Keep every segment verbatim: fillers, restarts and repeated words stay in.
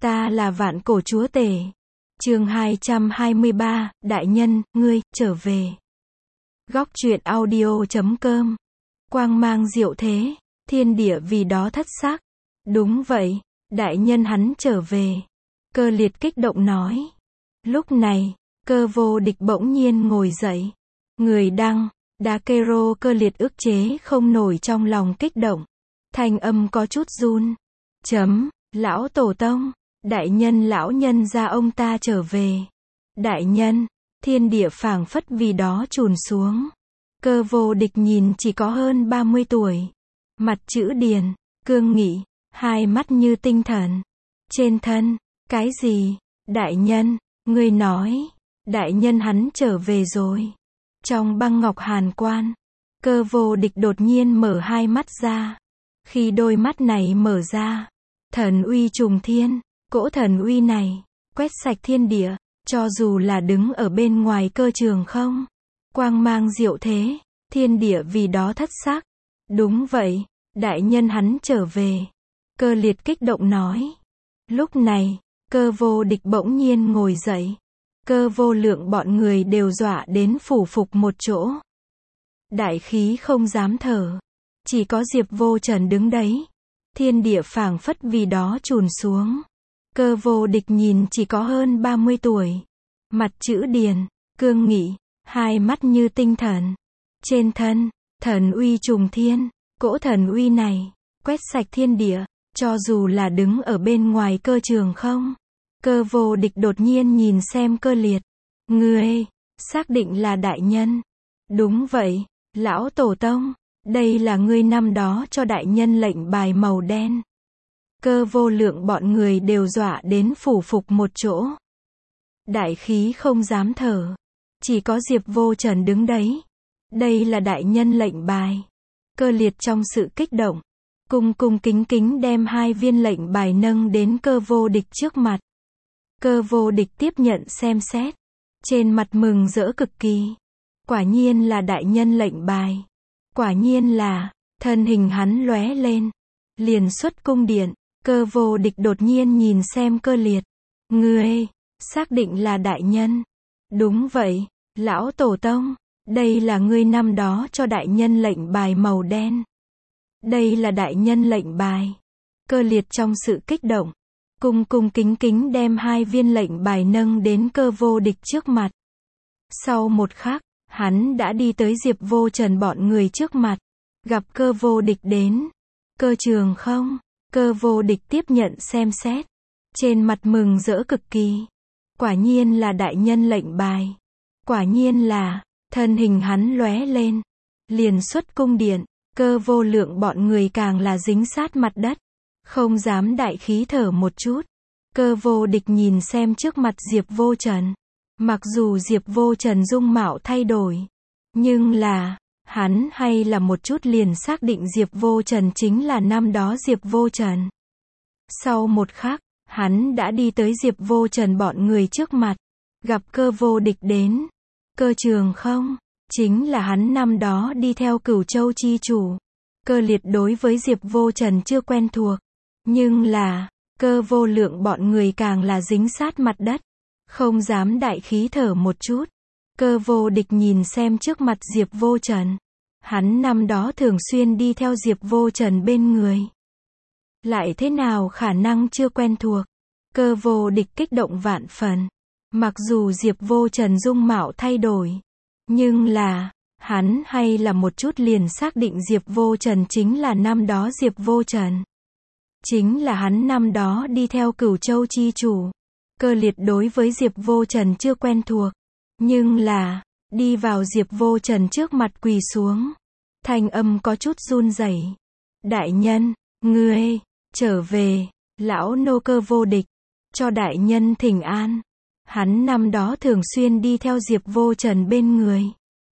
Ta là vạn cổ chúa tể. Chương hai trăm hai mươi ba, Đại nhân, ngươi, trở về. Góc truyện audio chấm com. Quang mang diệu thế, thiên địa vì đó thất sắc. Đúng vậy, đại nhân hắn trở về. Cơ liệt kích động nói. Lúc này, Cơ Vô Địch bỗng nhiên ngồi dậy. Người đăng, đá kero Cơ liệt ức chế không nổi trong lòng kích động. Thanh âm có chút run. Chấm, lão tổ tông, đại nhân lão nhân gia ông ta trở về. Đại nhân, thiên địa phảng phất vì đó trùn xuống. Cơ Vô Địch nhìn chỉ có hơn ba mươi tuổi. Mặt chữ điền, cương nghị, hai mắt như tinh thần. Trên thân, cái gì? Đại nhân, ngươi nói, đại nhân hắn trở về rồi. Trong băng ngọc hàn quan, Cơ Vô Địch đột nhiên mở hai mắt ra. Khi đôi mắt này mở ra, thần uy trùng thiên, cỗ thần uy này, quét sạch thiên địa, cho dù là đứng ở bên ngoài cơ trường không. Quang mang diệu thế, thiên địa vì đó thất sắc. Đúng vậy, đại nhân hắn trở về. Cơ liệt kích động nói. Lúc này, Cơ Vô Địch bỗng nhiên ngồi dậy. Cơ Vô Lượng bọn người đều dọa đến phủ phục một chỗ. Đại khí không dám thở. Chỉ có Diệp Vô Trần đứng đấy. Thiên địa phảng phất vì đó trùn xuống. Cơ Vô Địch nhìn chỉ có hơn ba mươi tuổi. Mặt chữ điền, cương nghị, hai mắt như tinh thần. Trên thân, thần uy trùng thiên, cỗ thần uy này, quét sạch thiên địa, cho dù là đứng ở bên ngoài cơ trường không. Cơ Vô Địch đột nhiên nhìn xem Cơ liệt. Ngươi, xác định là đại nhân. Đúng vậy, lão tổ tông, đây là ngươi năm đó cho đại nhân lệnh bài màu đen. Cơ Vô Lượng bọn người đều dọa đến phủ phục một chỗ. Đại khí không dám thở. Chỉ có Diệp Vô Trần đứng đấy. Đây là đại nhân lệnh bài. Cơ liệt trong sự kích động, cung cung kính kính đem hai viên lệnh bài nâng đến Cơ Vô Địch trước mặt. Cơ Vô Địch tiếp nhận xem xét. Trên mặt mừng rỡ cực kỳ. Quả nhiên là đại nhân lệnh bài. Quả nhiên là, thân hình hắn lóe lên. Liền xuất cung điện. Cơ Vô Địch đột nhiên nhìn xem Cơ liệt. Ngươi, xác định là đại nhân. Đúng vậy, lão tổ tông, đây là ngươi năm đó cho đại nhân lệnh bài màu đen. Đây là đại nhân lệnh bài. Cơ liệt trong sự kích động, cung cung kính kính đem hai viên lệnh bài nâng đến Cơ Vô Địch trước mặt. Sau một khắc, hắn đã đi tới Diệp Vô Trần bọn người trước mặt. Gặp Cơ Vô Địch đến. Cơ trường không. Cơ Vô Địch tiếp nhận xem xét. Trên mặt mừng rỡ cực kỳ. Quả nhiên là đại nhân lệnh bài. Quả nhiên là, thân hình hắn lóe lên. Liền xuất cung điện. Cơ Vô Lượng bọn người càng là dính sát mặt đất. Không dám đại khí thở một chút. Cơ Vô Địch nhìn xem trước mặt Diệp Vô Trần. Mặc dù Diệp Vô Trần dung mạo thay đổi. Nhưng là, hắn hay là một chút liền xác định Diệp Vô Trần chính là năm đó Diệp Vô Trần. Sau một khắc, hắn đã đi tới Diệp Vô Trần bọn người trước mặt. Gặp Cơ Vô Địch đến. Cơ trường không, chính là hắn năm đó đi theo Cửu Châu chi chủ. Cơ liệt đối với Diệp Vô Trần chưa quen thuộc. Nhưng là, Cơ Vô Lượng bọn người càng là dính sát mặt đất. Không dám đại khí thở một chút. Cơ Vô Địch nhìn xem trước mặt Diệp Vô Trần. Hắn năm đó thường xuyên đi theo Diệp Vô Trần bên người. Lại thế nào khả năng chưa quen thuộc. Cơ Vô Địch kích động vạn phần. Mặc dù Diệp Vô Trần dung mạo thay đổi. Nhưng là, hắn hay là một chút liền xác định Diệp Vô Trần chính là năm đó Diệp Vô Trần. Chính là hắn năm đó đi theo Cửu Châu chi chủ. Cơ liệt đối với Diệp Vô Trần chưa quen thuộc. Nhưng là, đi vào Diệp Vô Trần trước mặt quỳ xuống. Thanh âm có chút run rẩy. Đại nhân, ngươi, trở về, lão nô Cơ Vô Địch, cho đại nhân thỉnh an. Hắn năm đó thường xuyên đi theo Diệp Vô Trần bên người.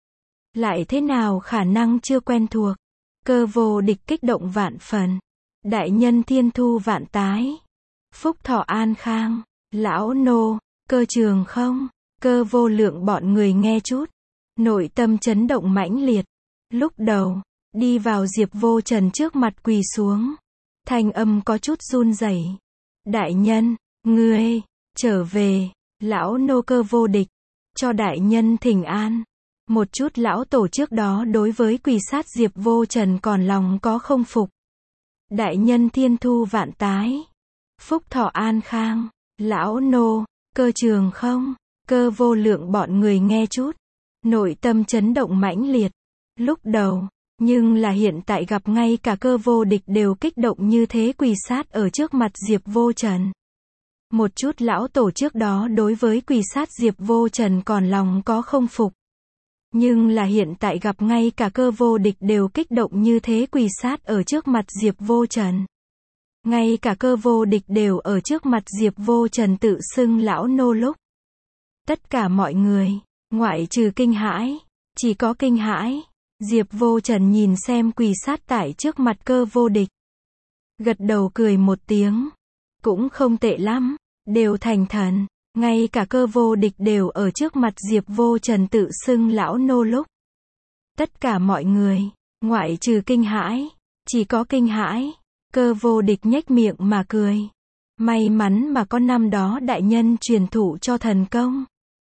Lại thế nào khả năng chưa quen thuộc. Cơ Vô Địch kích động vạn phần. Đại nhân thiên thu vạn tái. Phúc thọ an khang. Lão nô, Cơ trường không. Cơ Vô Lượng bọn người nghe chút. Nội tâm chấn động mãnh liệt. Lúc đầu, đi vào Diệp Vô Trần trước mặt quỳ xuống. Thanh âm có chút run rẩy. Đại nhân, ngươi, trở về, lão nô Cơ Vô Địch, cho đại nhân thỉnh an. Một chút lão tổ trước đó đối với quỳ sát Diệp Vô Trần còn lòng có không phục. Đại nhân thiên thu vạn tái, phúc thọ an khang, lão nô, Cơ Trường không, Cơ Vô Lượng bọn người nghe chút, nội tâm chấn động mãnh liệt. Lúc đầu, nhưng là hiện tại gặp ngay cả Cơ Vô Địch đều kích động như thế quỳ sát ở trước mặt Diệp Vô Trần. Một chút lão tổ trước đó đối với quỳ sát Diệp Vô Trần còn lòng có không phục. Nhưng là hiện tại gặp ngay cả Cơ Vô Địch đều kích động như thế quỳ sát ở trước mặt Diệp Vô Trần. Ngay cả Cơ Vô Địch đều ở trước mặt Diệp Vô Trần tự xưng lão nô lúc. Tất cả mọi người, ngoại trừ kinh hãi, chỉ có kinh hãi. Diệp Vô Trần nhìn xem quỳ sát tại trước mặt Cơ Vô Địch. Gật đầu cười một tiếng. Cũng không tệ lắm, đều thành thần. Ngay cả Cơ Vô Địch đều ở trước mặt Diệp Vô Trần tự xưng lão nô lúc. Tất cả mọi người, ngoại trừ kinh hãi, chỉ có kinh hãi. Cơ Vô Địch nhếch miệng mà cười. May mắn mà có năm đó đại nhân truyền thụ cho thần công.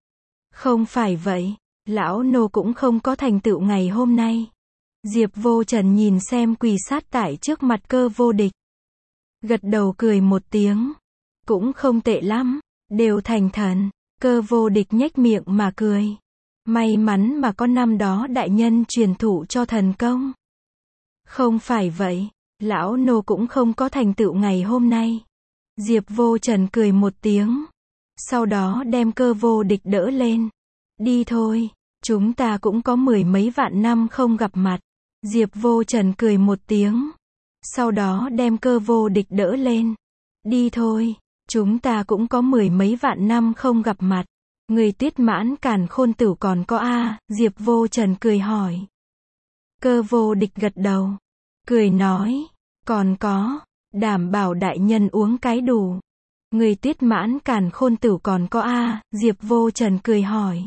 Không phải vậy, lão nô cũng không có thành tựu ngày hôm nay. Diệp Vô Trần nhìn xem quỳ sát tại trước mặt Cơ Vô Địch. Gật đầu cười một tiếng. Cũng không tệ lắm, đều thành thần. Cơ Vô Địch nhếch miệng mà cười. May mắn mà có năm đó đại nhân truyền thụ cho thần công. Không phải vậy, lão nô cũng không có thành tựu ngày hôm nay. Diệp Vô Trần cười một tiếng. Sau đó đem Cơ Vô Địch đỡ lên. Đi thôi, chúng ta cũng có mười mấy vạn năm không gặp mặt. Diệp Vô Trần cười một tiếng. Sau đó đem Cơ Vô Địch đỡ lên. Đi thôi, chúng ta cũng có mười mấy vạn năm không gặp mặt. Người Tiết Mãn Càn Khôn Tử còn có a? Diệp Vô Trần cười hỏi. Cơ Vô Địch gật đầu. Cười nói. Còn có, đảm bảo đại nhân uống cái đủ. Người Tiết Mãn Càn Khôn Tử còn có a? Diệp Vô Trần cười hỏi.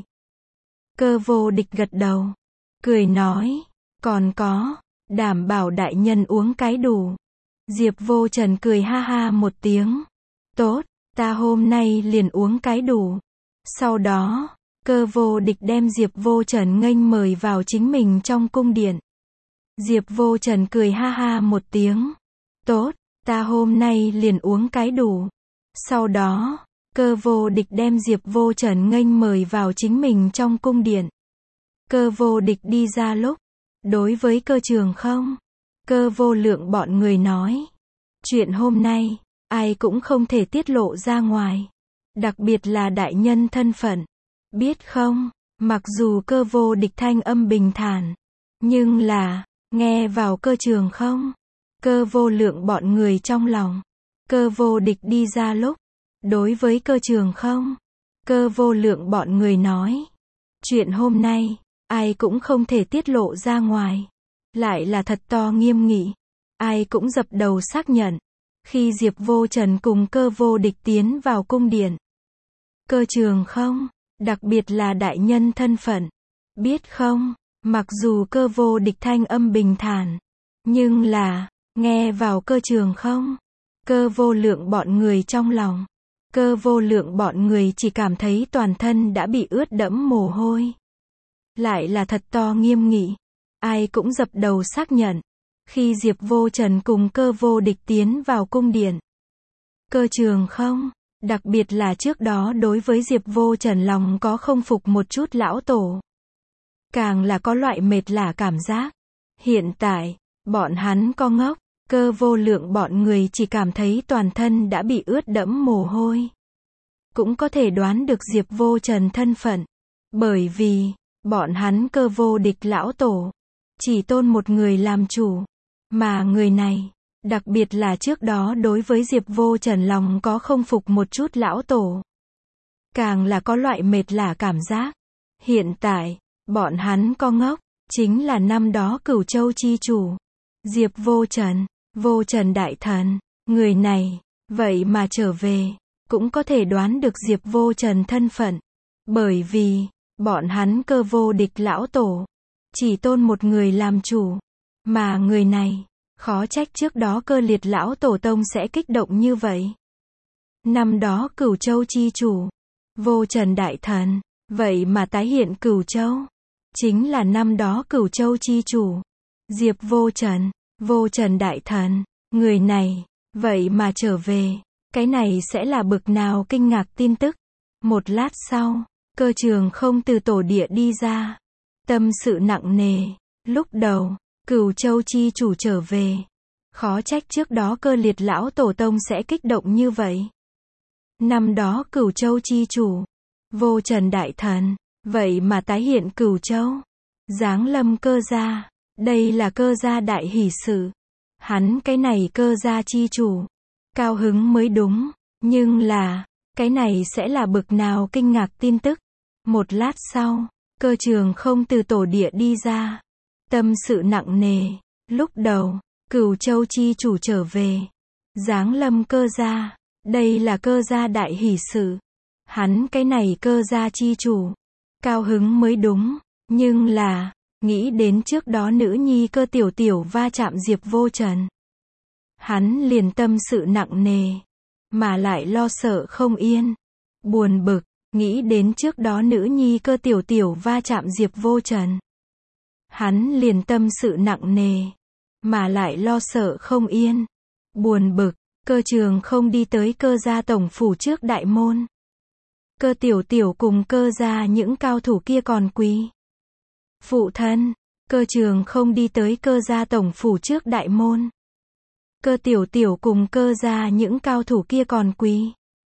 Cơ Vô Địch gật đầu. Cười nói. Còn có, đảm bảo đại nhân uống cái đủ. Diệp Vô Trần cười ha ha một tiếng. Tốt, ta hôm nay liền uống cái đủ. Sau đó, Cơ Vô Địch đem Diệp Vô Trần nghênh mời vào chính mình trong cung điện. Diệp Vô Trần cười ha ha một tiếng. Tốt, ta hôm nay liền uống cái đủ. Sau đó, Cơ Vô Địch đem Diệp Vô Trần nghênh mời vào chính mình trong cung điện. Cơ Vô Địch đi ra lúc, đối với Cơ Trường không, Cơ Vô Lượng bọn người nói. Chuyện hôm nay, ai cũng không thể tiết lộ ra ngoài. Đặc biệt là đại nhân thân phận. Biết không, mặc dù Cơ Vô Địch thanh âm bình thản, nhưng là, nghe vào Cơ Trường không, Cơ Vô Lượng bọn người trong lòng. Cơ Vô Địch đi ra lúc, đối với Cơ Trường không, Cơ Vô Lượng bọn người nói. Chuyện hôm nay, ai cũng không thể tiết lộ ra ngoài. Lại là thật to nghiêm nghị. Ai cũng dập đầu xác nhận. Khi Diệp Vô Trần cùng Cơ Vô Địch tiến vào cung điện. Cơ Trường không, đặc biệt là đại nhân thân phận. Biết không, mặc dù Cơ Vô Địch thanh âm bình thản, nhưng là, nghe vào Cơ Trường không, Cơ Vô Lượng bọn người trong lòng. Cơ Vô Lượng bọn người chỉ cảm thấy toàn thân đã bị ướt đẫm mồ hôi. Lại là thật to nghiêm nghị. Ai cũng dập đầu xác nhận. Khi Diệp Vô Trần cùng Cơ Vô Địch tiến vào cung điện. Cơ Trường không, đặc biệt là trước đó đối với Diệp Vô Trần lòng có không phục một chút lão tổ. Càng là có loại mệt lả cảm giác. Hiện tại, bọn hắn có ngốc. Cơ Vô Lượng bọn người chỉ cảm thấy toàn thân đã bị ướt đẫm mồ hôi. Cũng có thể đoán được Diệp Vô Trần thân phận. Bởi vì, bọn hắn Cơ Vô Địch lão tổ, chỉ tôn một người làm chủ. Mà người này, đặc biệt là trước đó đối với Diệp Vô Trần lòng có không phục một chút lão tổ. Càng là có loại mệt lả cảm giác. Hiện tại, bọn hắn có ngốc, chính là năm đó Cửu Châu chi chủ. Diệp Vô Trần, Vô Trần đại thần, người này, vậy mà trở về, cũng có thể đoán được Diệp Vô Trần thân phận. Bởi vì, bọn hắn Cơ Vô Địch lão tổ, chỉ tôn một người làm chủ. Mà người này, khó trách trước đó Cơ Liệt lão tổ tông sẽ kích động như vậy. Năm đó Cửu Châu chi chủ, Vô Trần đại thần, vậy mà tái hiện Cửu Châu. Chính là năm đó Cửu Châu chi chủ, Diệp Vô Trần, Vô Trần đại thần, người này, vậy mà trở về. Cái này sẽ là bực nào kinh ngạc tin tức. Một lát sau, Cơ Trường không từ tổ địa đi ra. Tâm sự nặng nề, lúc đầu, Cửu Châu chi chủ trở về. Khó trách trước đó Cơ Liệt lão tổ tông sẽ kích động như vậy. Năm đó Cửu Châu chi chủ, Vô Trần đại thần, vậy mà tái hiện Cửu Châu. Giáng lâm Cơ gia, đây là Cơ gia đại hỷ sự. Hắn cái này Cơ gia chi chủ, cao hứng mới đúng, nhưng là, cái này sẽ là bực nào kinh ngạc tin tức. Một lát sau, Cơ Trường không từ tổ địa đi ra. Tâm sự nặng nề, lúc đầu, Cửu Châu chi chủ trở về. Giáng lâm Cơ gia, đây là Cơ gia đại hỷ sự. Hắn cái này Cơ gia chi chủ, cao hứng mới đúng, nhưng là, nghĩ đến trước đó nữ nhi Cơ Tiểu Tiểu va chạm Diệp Vô Trần. Hắn liền tâm sự nặng nề, mà lại lo sợ không yên, buồn bực, nghĩ đến trước đó nữ nhi Cơ Tiểu Tiểu va chạm Diệp Vô Trần. Hắn liền tâm sự nặng nề, mà lại lo sợ không yên, buồn bực, Cơ Trường không đi tới Cơ gia tổng phủ trước đại môn. Cơ Tiểu Tiểu cùng Cơ gia những cao thủ kia còn quý. Phụ thân, Cơ Trường không đi tới Cơ gia tổng phủ trước đại môn. Cơ Tiểu Tiểu cùng Cơ gia những cao thủ kia còn quý.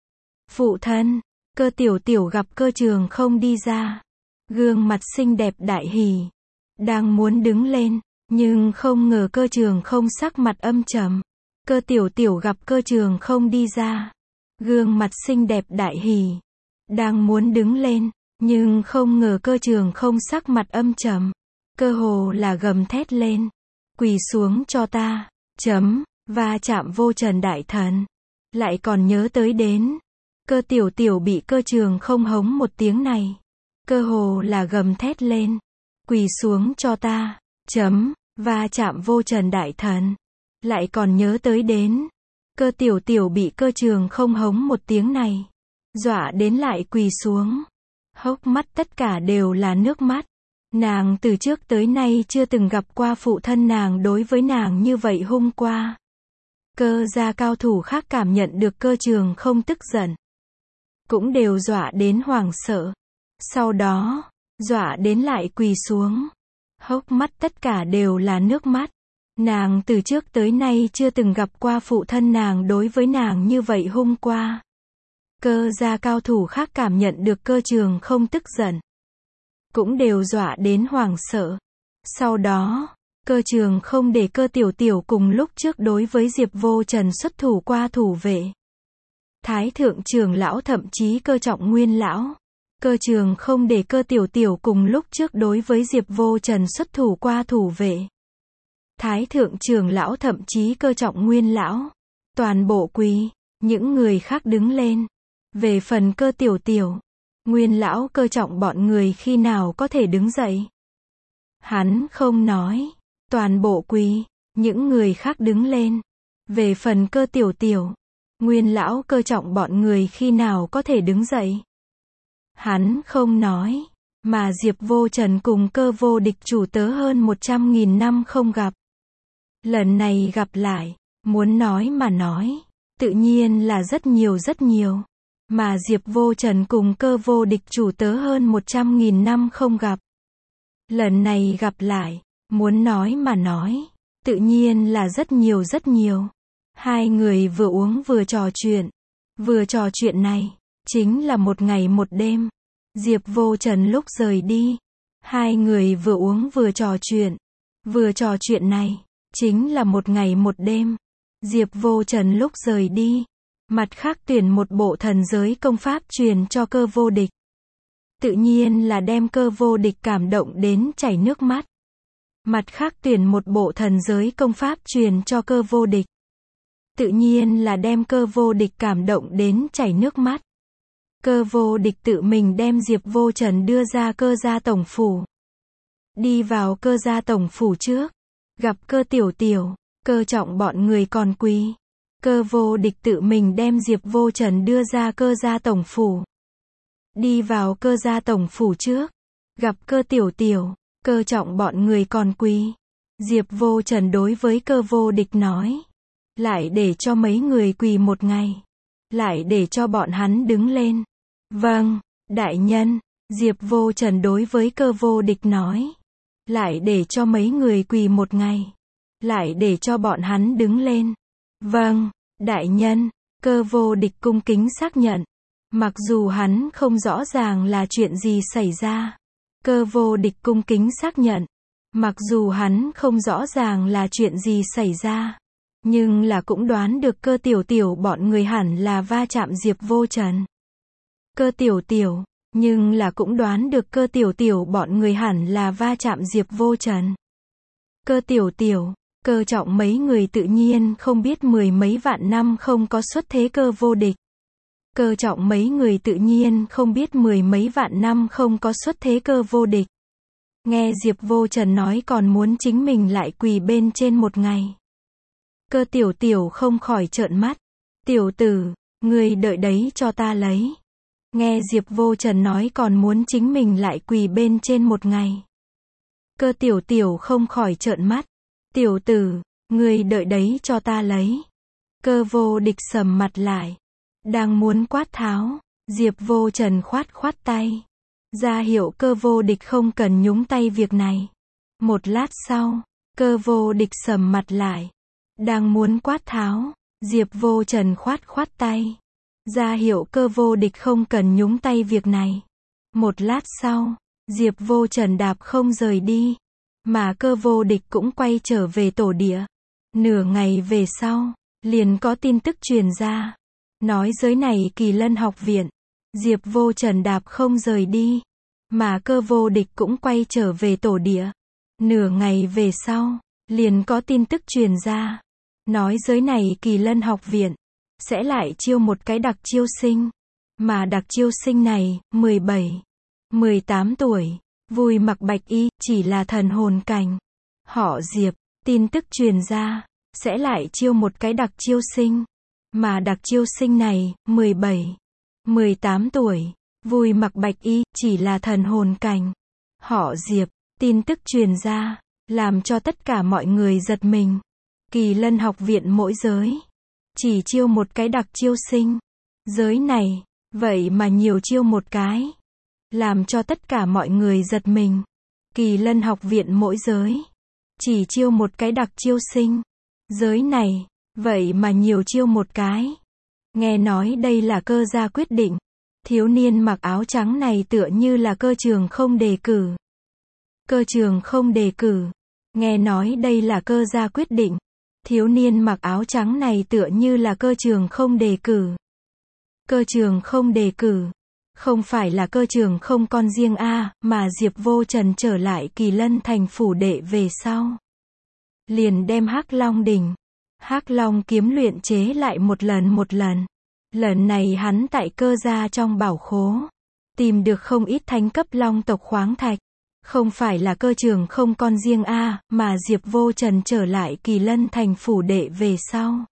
Phụ thân, Cơ Tiểu Tiểu gặp Cơ Trường không đi ra. Gương mặt xinh đẹp đại hỉ. Đang muốn đứng lên, nhưng không ngờ Cơ Trường không sắc mặt âm trầm. Cơ Tiểu Tiểu gặp Cơ Trường không đi ra. Gương mặt xinh đẹp đại hỉ. Đang muốn đứng lên, nhưng không ngờ Cơ Trường không sắc mặt âm trầm. Cơ hồ là gầm thét lên. Quỳ xuống cho ta. Chấm. Va chạm Vô Trần đại thần. Lại còn nhớ tới đến. Cơ Tiểu Tiểu bị Cơ Trường không hống một tiếng này. Cơ hồ là gầm thét lên. Quỳ xuống cho ta. Chấm. Va chạm Vô Trần đại thần. Lại còn nhớ tới đến. Cơ Tiểu Tiểu bị Cơ Trường không hống một tiếng này. Dọa đến lại quỳ xuống. Hốc mắt tất cả đều là nước mắt. Nàng từ trước tới nay chưa từng gặp qua phụ thân nàng đối với nàng như vậy hung qua. Cơ gia cao thủ khác cảm nhận được Cơ Trường không tức giận, cũng đều dọa đến hoảng sợ. Sau đó, dọa đến lại quỳ xuống. Hốc mắt tất cả đều là nước mắt. Nàng từ trước tới nay chưa từng gặp qua phụ thân nàng đối với nàng như vậy hung qua. Cơ gia cao thủ khác cảm nhận được Cơ Trường không tức giận, cũng đều dọa đến hoảng sợ. Sau đó, Cơ Trường không để Cơ Tiểu Tiểu cùng lúc trước đối với Diệp Vô Trần xuất thủ qua thủ vệ. Thái thượng trưởng lão thậm chí Cơ Trọng Nguyên lão. Cơ Trường không để Cơ Tiểu Tiểu cùng lúc trước đối với Diệp Vô Trần xuất thủ qua thủ vệ. Thái thượng trưởng lão thậm chí Cơ Trọng Nguyên lão. Toàn bộ quỳ, những người khác đứng lên. Về phần Cơ Tiểu Tiểu, Nguyên lão Cơ Trọng bọn người khi nào có thể đứng dậy. Hắn không nói. Toàn bộ quỳ, những người khác đứng lên. Về phần Cơ Tiểu Tiểu, Nguyên lão Cơ Trọng bọn người khi nào có thể đứng dậy. Hắn không nói. Mà Diệp Vô Trần cùng Cơ vô địch chủ tớ hơn một trăm nghìn năm không gặp. Lần này gặp lại, muốn nói mà nói, tự nhiên là rất nhiều rất nhiều. Mà Diệp Vô Trần cùng Cơ vô địch chủ tớ hơn một trăm nghìn năm không gặp. Lần này gặp lại, muốn nói mà nói, tự nhiên là rất nhiều rất nhiều. Hai người vừa uống vừa trò chuyện. Vừa trò chuyện này, chính là một ngày một đêm. Diệp Vô Trần lúc rời đi, hai người vừa uống vừa trò chuyện. Vừa trò chuyện này, chính là một ngày một đêm. Diệp Vô Trần lúc rời đi, mặt khác tuyển một bộ thần giới công pháp truyền cho Cơ vô địch. Tự nhiên là đem Cơ vô địch cảm động đến chảy nước mắt. Mặt khác tuyển một bộ thần giới công pháp truyền cho Cơ vô địch. Tự nhiên là đem Cơ vô địch cảm động đến chảy nước mắt. Cơ vô địch tự mình đem Diệp Vô Trần đưa ra Cơ gia tổng phủ. Đi vào Cơ gia tổng phủ trước, gặp Cơ Tiểu Tiểu, Cơ Trọng bọn người còn quỳ. Cơ Vô Địch tự mình đem Diệp Vô Trần đưa ra Cơ gia tổng phủ. Đi vào Cơ gia tổng phủ trước, gặp Cơ Tiểu Tiểu, Cơ Trọng bọn người còn quỳ. Diệp Vô Trần đối với Cơ Vô Địch nói, lại để cho mấy người quỳ một ngày, lại để cho bọn hắn đứng lên. Vâng, đại nhân. Diệp Vô Trần đối với Cơ Vô Địch nói, lại để cho mấy người quỳ một ngày, lại để cho bọn hắn đứng lên. Vâng, đại nhân. Cơ Vô Địch cung kính xác nhận. Mặc dù hắn không rõ ràng là chuyện gì xảy ra. Cơ Vô Địch cung kính xác nhận. Mặc dù hắn không rõ ràng là chuyện gì xảy ra. Nhưng là cũng đoán được Cơ Tiểu Tiểu bọn người hẳn là va chạm Diệp Vô Trần. Cơ Tiểu Tiểu, nhưng là cũng đoán được Cơ Tiểu Tiểu bọn người hẳn là va chạm Diệp Vô Trần. Cơ Tiểu Tiểu, Cơ Trọng mấy người tự nhiên không biết mười mấy vạn năm không có xuất thế Cơ Vô Địch. Cơ Trọng mấy người tự nhiên không biết mười mấy vạn năm không có xuất thế Cơ Vô Địch. Nghe Diệp Vô Trần nói còn muốn chính mình lại quỳ bên trên một ngày. Cơ Tiểu Tiểu không khỏi trợn mắt. Tiểu tử, ngươi đợi đấy cho ta lấy. Nghe Diệp Vô Trần nói còn muốn chính mình lại quỳ bên trên một ngày. Cơ Tiểu Tiểu không khỏi trợn mắt. Tiểu tử, ngươi đợi đấy cho ta lấy. Cơ Vô Địch sầm mặt lại. Đang muốn quát tháo, Diệp Vô Trần khoát khoát tay. Ra hiệu Cơ Vô Địch không cần nhúng tay việc này. Một lát sau, Cơ Vô Địch sầm mặt lại. Đang muốn quát tháo, Diệp Vô Trần khoát khoát tay. Ra hiệu Cơ Vô Địch không cần nhúng tay việc này. Một lát sau, Diệp Vô Trần đạp không rời đi. Mà Cơ Vô Địch cũng quay trở về tổ địa. Nửa ngày về sau, liền có tin tức truyền ra. Nói giới này Kỳ Lân học viện. Diệp Vô Trần đạp không rời đi. Mà Cơ Vô Địch cũng quay trở về tổ địa. Nửa ngày về sau, liền có tin tức truyền ra. Nói giới này Kỳ Lân học viện sẽ lại chiêu một cái đặc chiêu sinh. Mà đặc chiêu sinh này, mười bảy, mười tám tuổi, vui mặc bạch y, chỉ là thần hồn cảnh. Họ Diệp, tin tức truyền ra, sẽ lại chiêu một cái đặc chiêu sinh. Mà đặc chiêu sinh này, mười bảy, mười tám tuổi, vui mặc bạch y, chỉ là thần hồn cảnh. Họ Diệp, tin tức truyền ra, làm cho tất cả mọi người giật mình. Kỳ Lân học viện mỗi giới chỉ chiêu một cái đặc chiêu sinh. Giới này, vậy mà nhiều chiêu một cái. Làm cho tất cả mọi người giật mình. Kỳ Lân học viện mỗi giới chỉ chiêu một cái đặc chiêu sinh. Giới này, vậy mà nhiều chiêu một cái. Nghe nói đây là Cơ gia quyết định. Thiếu niên mặc áo trắng này tựa như là Cơ Trường không đề cử. Cơ Trường không đề cử. Nghe nói đây là Cơ gia quyết định. Thiếu niên mặc áo trắng này tựa như là Cơ Trường không đề cử. Cơ Trường không đề cử. Không phải là Cơ Trường không con riêng a, mà Diệp Vô Trần trở lại Kỳ Lân thành phủ đệ về sau. Liền đem Hắc Long đỉnh, Hắc Long kiếm luyện chế lại một lần một lần. Lần này hắn tại Cơ gia trong bảo khố, tìm được không ít thánh cấp long tộc khoáng thạch. Không phải là Cơ Trường không con riêng a, mà Diệp Vô Trần trở lại Kỳ Lân thành phủ đệ về sau.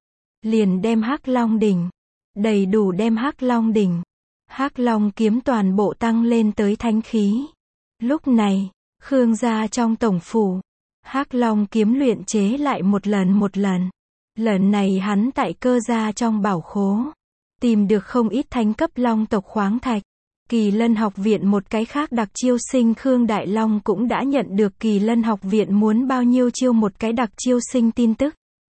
Liền đem Hắc Long đỉnh, đầy đủ đem Hắc Long đỉnh, Hắc Long kiếm toàn bộ tăng lên tới thánh khí. Lúc này, Khương gia trong tổng phủ, Hắc Long kiếm luyện chế lại một lần một lần. Lần này hắn tại Cơ gia trong bảo khố, tìm được không ít thánh cấp long tộc khoáng thạch. Kỳ Lân học viện một cái khác đặc chiêu sinh Khương Đại Long cũng đã nhận được Kỳ Lân học viện muốn bao nhiêu chiêu một cái đặc chiêu sinh tin tức.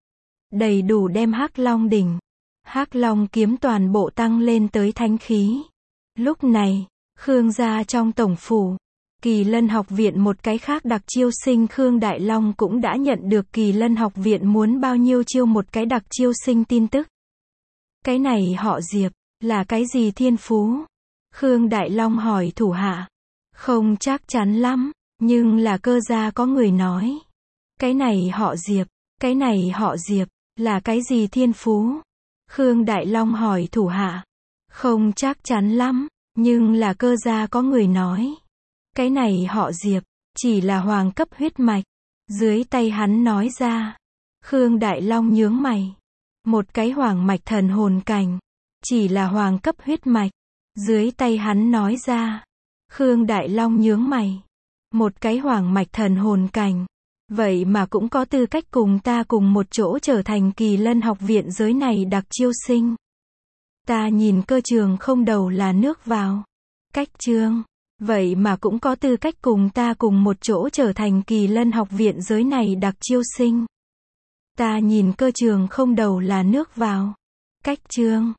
Đầy đủ đem Hắc Long đỉnh, Hắc Long kiếm toàn bộ tăng lên tới thánh khí. Lúc này, Khương gia trong tổng phủ, Kỳ Lân học viện một cái khác đặc chiêu sinh Khương Đại Long cũng đã nhận được Kỳ Lân học viện muốn bao nhiêu chiêu một cái đặc chiêu sinh tin tức. Cái này họ Diệp, là cái gì thiên phú? Khương Đại Long hỏi thủ hạ. Không chắc chắn lắm, nhưng là Cơ gia có người nói. Cái này họ Diệp, cái này họ Diệp, là cái gì thiên phú? Khương Đại Long hỏi thủ hạ. Không chắc chắn lắm, nhưng là Cơ gia có người nói. Cái này họ Diệp, chỉ là hoàng cấp huyết mạch. Dưới tay hắn nói ra. Khương Đại Long nhướng mày. Một cái hoàng mạch thần hồn cảnh. Chỉ là hoàng cấp huyết mạch. Dưới tay hắn nói ra. Khương Đại Long nhướng mày. Một cái hoàng mạch thần hồn cảnh. Vậy mà cũng có tư cách cùng ta cùng một chỗ trở thành Kỳ Lân học viện giới này đặc chiêu sinh. Ta nhìn cơ trường không đầu là nước vào. Cách trương. Vậy mà cũng có tư cách cùng ta cùng một chỗ trở thành Kỳ Lân học viện giới này đặc chiêu sinh. Ta nhìn cơ trường không đầu là nước vào. Cách trương.